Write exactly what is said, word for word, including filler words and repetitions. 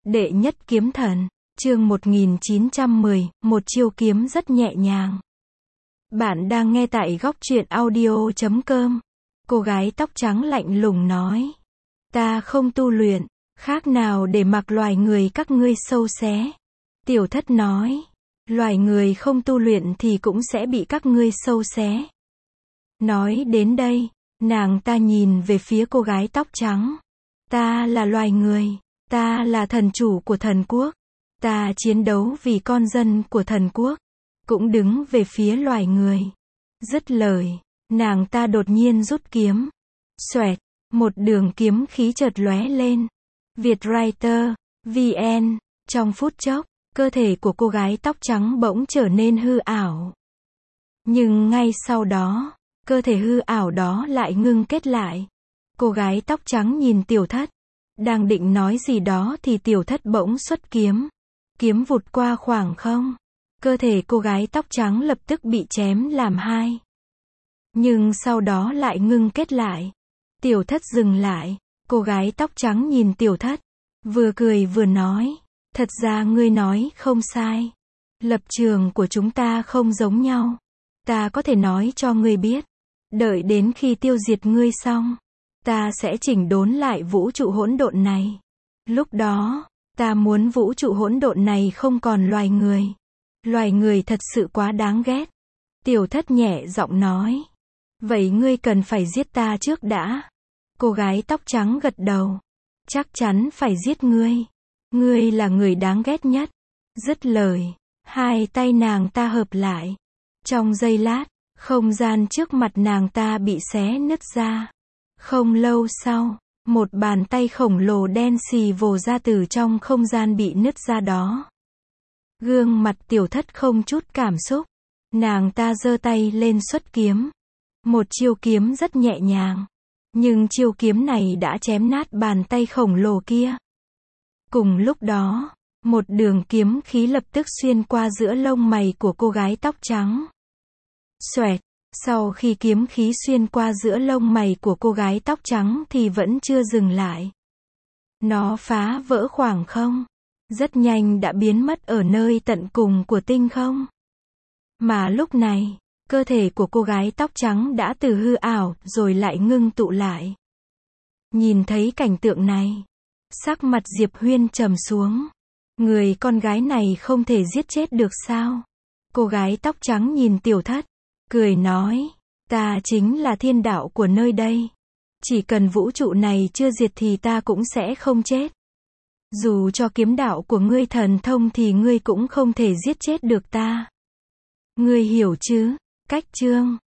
Đệ nhất kiếm thần, chương một nghìn chín trăm mười, một chiêu kiếm rất nhẹ nhàng. Bạn đang nghe tại góc truyện audio chấm com. Cô gái tóc trắng lạnh lùng nói. Ta không tu luyện, khác nào để mặc loài người các ngươi sâu xé. Tiểu thất nói. Loài người không tu luyện thì cũng sẽ bị các ngươi sâu xé. Nói đến đây, nàng ta nhìn về phía cô gái tóc trắng. Ta là loài người. Ta là thần chủ của thần quốc. Ta chiến đấu vì con dân của thần quốc. Cũng đứng về phía loài người. Dứt lời, nàng ta đột nhiên rút kiếm. Xoẹt, một đường kiếm khí chợt lóe lên. Vietwriter, vê en, trong phút chốc, cơ thể của cô gái tóc trắng bỗng trở nên hư ảo. Nhưng ngay sau đó, cơ thể hư ảo đó lại ngưng kết lại. Cô gái tóc trắng nhìn tiểu thất. Đang định nói gì đó thì tiểu thất bỗng xuất kiếm. Kiếm vụt qua khoảng không. Cơ thể cô gái tóc trắng lập tức bị chém làm hai. Nhưng sau đó lại ngưng kết lại. Tiểu thất dừng lại. Cô gái tóc trắng nhìn tiểu thất. Vừa cười vừa nói. Thật ra ngươi nói không sai. Lập trường của chúng ta không giống nhau. Ta có thể nói cho ngươi biết. Đợi đến khi tiêu diệt ngươi xong. Ta sẽ chỉnh đốn lại vũ trụ hỗn độn này. Lúc đó, ta muốn vũ trụ hỗn độn này không còn loài người. Loài người thật sự quá đáng ghét. Tiểu thất nhẹ giọng nói. Vậy ngươi cần phải giết ta trước đã. Cô gái tóc trắng gật đầu. Chắc chắn phải giết ngươi. Ngươi là người đáng ghét nhất. Dứt lời, hai tay nàng ta hợp lại. Trong giây lát, không gian trước mặt nàng ta bị xé nứt ra. Không lâu sau, một bàn tay khổng lồ đen xì vồ ra từ trong không gian bị nứt ra đó. Gương mặt tiểu thất không chút cảm xúc. Nàng ta giơ tay lên xuất kiếm. Một chiêu kiếm rất nhẹ nhàng. Nhưng chiêu kiếm này đã chém nát bàn tay khổng lồ kia. Cùng lúc đó, một đường kiếm khí lập tức xuyên qua giữa lông mày của cô gái tóc trắng. Xoẹt. Sau khi kiếm khí xuyên qua giữa lông mày của cô gái tóc trắng thì vẫn chưa dừng lại. Nó phá vỡ khoảng không. Rất nhanh đã biến mất ở nơi tận cùng của tinh không. Mà lúc này, cơ thể của cô gái tóc trắng đã từ hư ảo rồi lại ngưng tụ lại. Nhìn thấy cảnh tượng này, sắc mặt Diệp Huyên trầm xuống. Người con gái này không thể giết chết được sao? Cô gái tóc trắng nhìn tiểu thất. Cười nói, ta chính là thiên đạo của nơi đây. Chỉ cần vũ trụ này chưa diệt thì ta cũng sẽ không chết. Dù cho kiếm đạo của ngươi thần thông thì ngươi cũng không thể giết chết được ta. Ngươi hiểu chứ? Cách chương